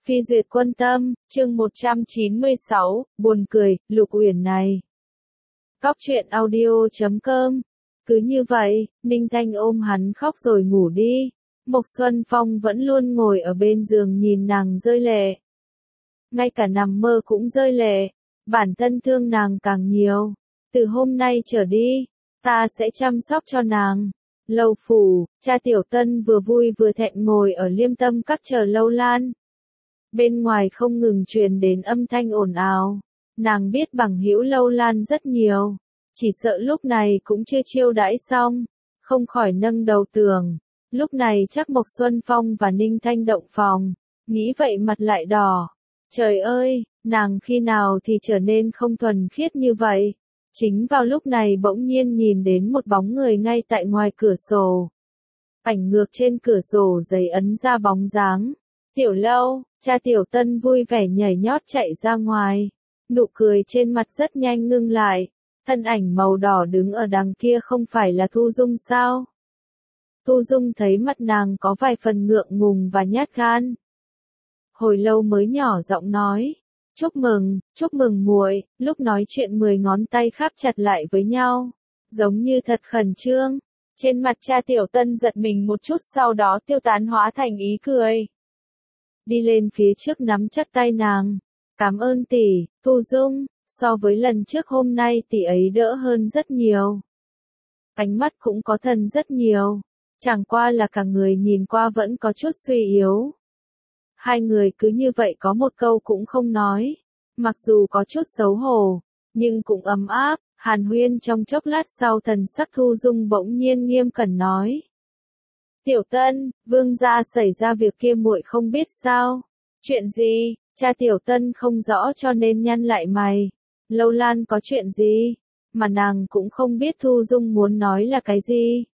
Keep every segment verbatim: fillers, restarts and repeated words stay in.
Phi duyệt quân tâm, chương một trăm chín mươi sáu, buồn cười, Lục Uyển này. Góc truyện audio chấm com. Cứ như vậy, Ninh Thanh ôm hắn khóc rồi ngủ đi. Mộc Xuân Phong vẫn luôn ngồi ở bên giường nhìn nàng rơi lệ. Ngay cả nằm mơ cũng rơi lệ. Bản thân thương nàng càng nhiều. Từ hôm nay trở đi, ta sẽ chăm sóc cho nàng. Lâu Phủ, cha Tiểu Tân vừa vui vừa thẹn ngồi ở Liêm Tâm Các chờ Lâu Lan. Bên ngoài không ngừng truyền đến âm thanh ồn ào. Nàng biết bằng hữu Lâu Lan rất nhiều. Chỉ sợ lúc này cũng chưa chiêu đãi xong. Không khỏi nâng đầu tưởng. Lúc này chắc Mộc Xuân Phong và Ninh Thanh động phòng. Nghĩ vậy mặt lại đỏ. Trời ơi, nàng khi nào thì trở nên không thuần khiết như vậy. Chính vào lúc này bỗng nhiên nhìn đến một bóng người ngay tại ngoài cửa sổ. Ảnh ngược trên cửa sổ giấy ấn ra bóng dáng. Tiểu Lâu, cha Tiểu Tân vui vẻ nhảy nhót chạy ra ngoài. Nụ cười trên mặt rất nhanh ngưng lại. Thân ảnh màu đỏ đứng ở đằng kia không phải là Thu Dung sao? Thu Dung thấy mặt nàng có vài phần ngượng ngùng và nhát gan. Hồi lâu mới nhỏ giọng nói. Chúc mừng, chúc mừng muội. Lúc nói chuyện mười ngón tay khắp chặt lại với nhau. Giống như thật khẩn trương. Trên mặt cha Tiểu Tân giật mình một chút sau đó tiêu tán hóa thành ý cười. Đi lên phía trước nắm chặt tay nàng. Cảm ơn tỷ, Thu Dung, so với lần trước hôm nay tỷ ấy đỡ hơn rất nhiều. Ánh mắt cũng có thần rất nhiều. Chẳng qua là cả người nhìn qua vẫn có chút suy yếu. Hai người cứ như vậy có một câu cũng không nói. Mặc dù có chút xấu hổ, nhưng cũng ấm áp. Hàn huyên trong chốc lát sau thần sắc Thu Dung bỗng nhiên nghiêm cẩn nói. Tiểu Tân, vương gia xảy ra việc kia muội không biết sao? Chuyện gì? Cha Tiểu Tân không rõ cho nên nhăn lại mày. Lâu Lan có chuyện gì? Mà nàng cũng không biết Thu Dung muốn nói là cái gì.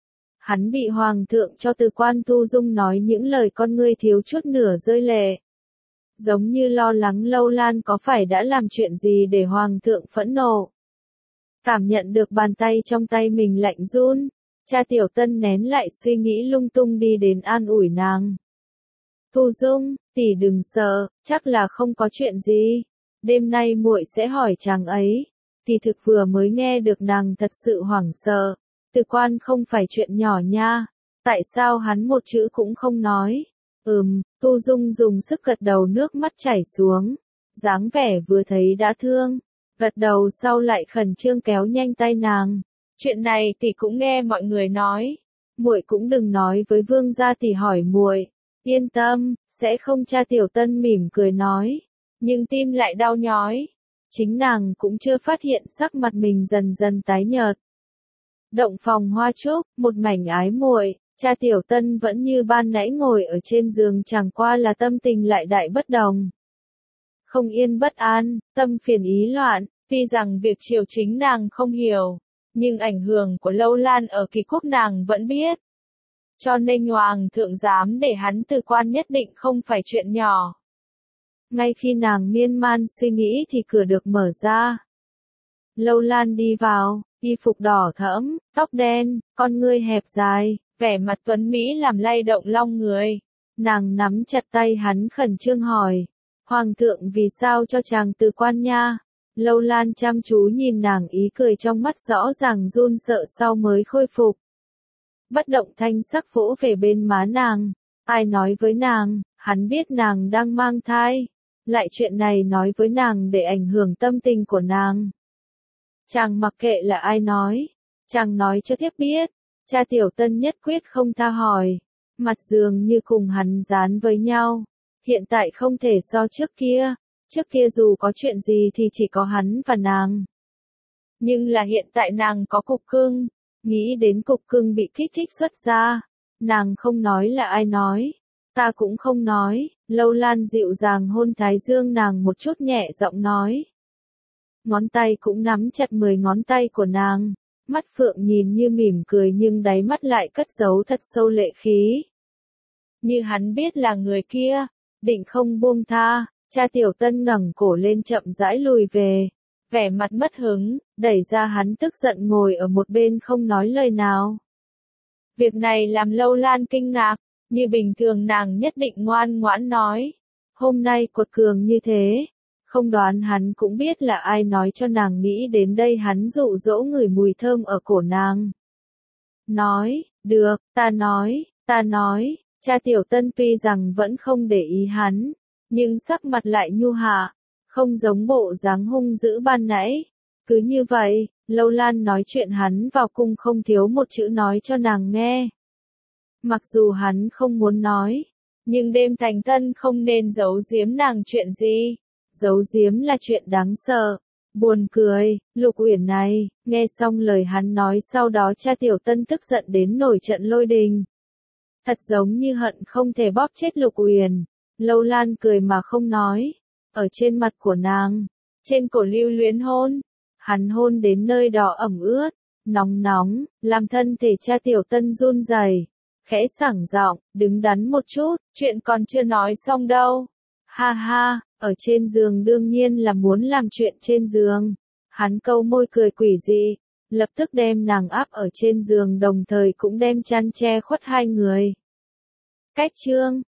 Hắn bị hoàng thượng cho từ quan. Thu Dung nói những lời con ngươi thiếu chút nửa rơi lệ. Giống như lo lắng Lâu Lan có phải đã làm chuyện gì để hoàng thượng phẫn nộ. Cảm nhận được bàn tay trong tay mình lạnh run. Cha Tiểu Tân nén lại suy nghĩ lung tung đi đến an ủi nàng. Thu Dung, tỷ đừng sợ, chắc là không có chuyện gì. Đêm nay muội sẽ hỏi chàng ấy. Tỷ thực vừa mới nghe được nàng thật sự hoảng sợ. Từ quan không phải chuyện nhỏ nha. Tại sao hắn một chữ cũng không nói? Ừm, Thu Dung dùng sức gật đầu nước mắt chảy xuống. Dáng vẻ vừa thấy đã thương. Gật đầu sau lại khẩn trương kéo nhanh tay nàng. Chuyện này tỷ cũng nghe mọi người nói. Muội cũng đừng nói với vương gia tỷ hỏi muội. Yên tâm, sẽ không. Cha Tiểu Tân mỉm cười nói. Nhưng tim lại đau nhói. Chính nàng cũng chưa phát hiện sắc mặt mình dần dần tái nhợt. Động phòng hoa trúc, một mảnh ái muội. Cha Tiểu Tân vẫn như ban nãy ngồi ở trên giường, chẳng qua là tâm tình lại đại bất đồng. Không yên bất an, tâm phiền ý loạn. Tuy rằng việc triều chính nàng không hiểu. Nhưng ảnh hưởng của Lâu Lan ở Kỳ Quốc nàng vẫn biết. Cho nên hoàng thượng dám để hắn từ quan nhất định không phải chuyện nhỏ. Ngay khi nàng miên man suy nghĩ thì cửa được mở ra. Lâu Lan đi vào, y phục đỏ thẫm, tóc đen, con ngươi hẹp dài, vẻ mặt tuấn Mỹ làm lay động lòng người. Nàng nắm chặt tay hắn khẩn trương hỏi. Hoàng thượng vì sao cho chàng từ quan nha? Lâu Lan chăm chú nhìn nàng, ý cười trong mắt rõ ràng run sợ sau mới khôi phục. Bất động thanh sắc vỗ về bên má nàng. Ai nói với nàng, hắn biết nàng đang mang thai. Lại chuyện này nói với nàng để ảnh hưởng tâm tình của nàng. Chàng mặc kệ là ai nói. Chàng nói cho thiếp biết. Cha Tiểu Tân nhất quyết không tha hỏi. Mặt dường như cùng hắn dán với nhau. Hiện tại không thể so trước kia. Trước kia dù có chuyện gì thì chỉ có hắn và nàng. Nhưng là hiện tại nàng có cục cưng. Nghĩ đến cục cưng bị kích thích xuất ra. Nàng không nói là ai nói. Ta cũng không nói. Lâu Lan dịu dàng hôn thái dương nàng một chút, nhẹ giọng nói. Ngón tay cũng nắm chặt mười ngón tay của nàng. Mắt phượng nhìn như mỉm cười nhưng đáy mắt lại cất giấu thật sâu lệ khí. Như hắn biết là người kia. Định không buông tha. Cha Tiểu Tân ngẩng cổ lên chậm rãi lùi về. Vẻ mặt mất hứng, đẩy ra hắn tức giận ngồi ở một bên không nói lời nào. Việc này làm Lâu Lan kinh ngạc. Như bình thường nàng nhất định ngoan ngoãn nói. hôm nay quật cường như thế. Không đoán hắn cũng biết là ai nói cho nàng nghĩ đến đây, hắn dụ dỗ ngửi mùi thơm ở cổ nàng. Nói, được, ta nói, ta nói, cha Tiểu Tân tuy rằng vẫn không để ý hắn, nhưng sắc mặt lại nhu hạ, không giống bộ dáng hung dữ ban nãy. Cứ như vậy, Lâu Lan nói chuyện hắn vào cung không thiếu một chữ nói cho nàng nghe. Mặc dù hắn không muốn nói, nhưng đêm thành thân không nên giấu giếm nàng chuyện gì. Giấu giếm là chuyện đáng sợ. Buồn cười, Lục Uyển này, nghe xong lời hắn nói sau đó cha Tiểu Tân tức giận đến nổi trận lôi đình. Thật giống như hận không thể bóp chết Lục Uyển. Lâu Lan cười mà không nói. Ở trên mặt của nàng, trên cổ lưu luyến hôn. Hắn hôn đến nơi đỏ ẩm ướt, nóng nóng, làm thân thể cha Tiểu Tân run rẩy. Khẽ sảng giọng, đứng đắn một chút, chuyện còn chưa nói xong đâu. Ha ha, ở trên giường đương nhiên là muốn làm chuyện trên giường. Hắn câu môi cười quỷ dị, lập tức đem nàng áp ở trên giường đồng thời cũng đem chăn che khuất hai người. Cách chương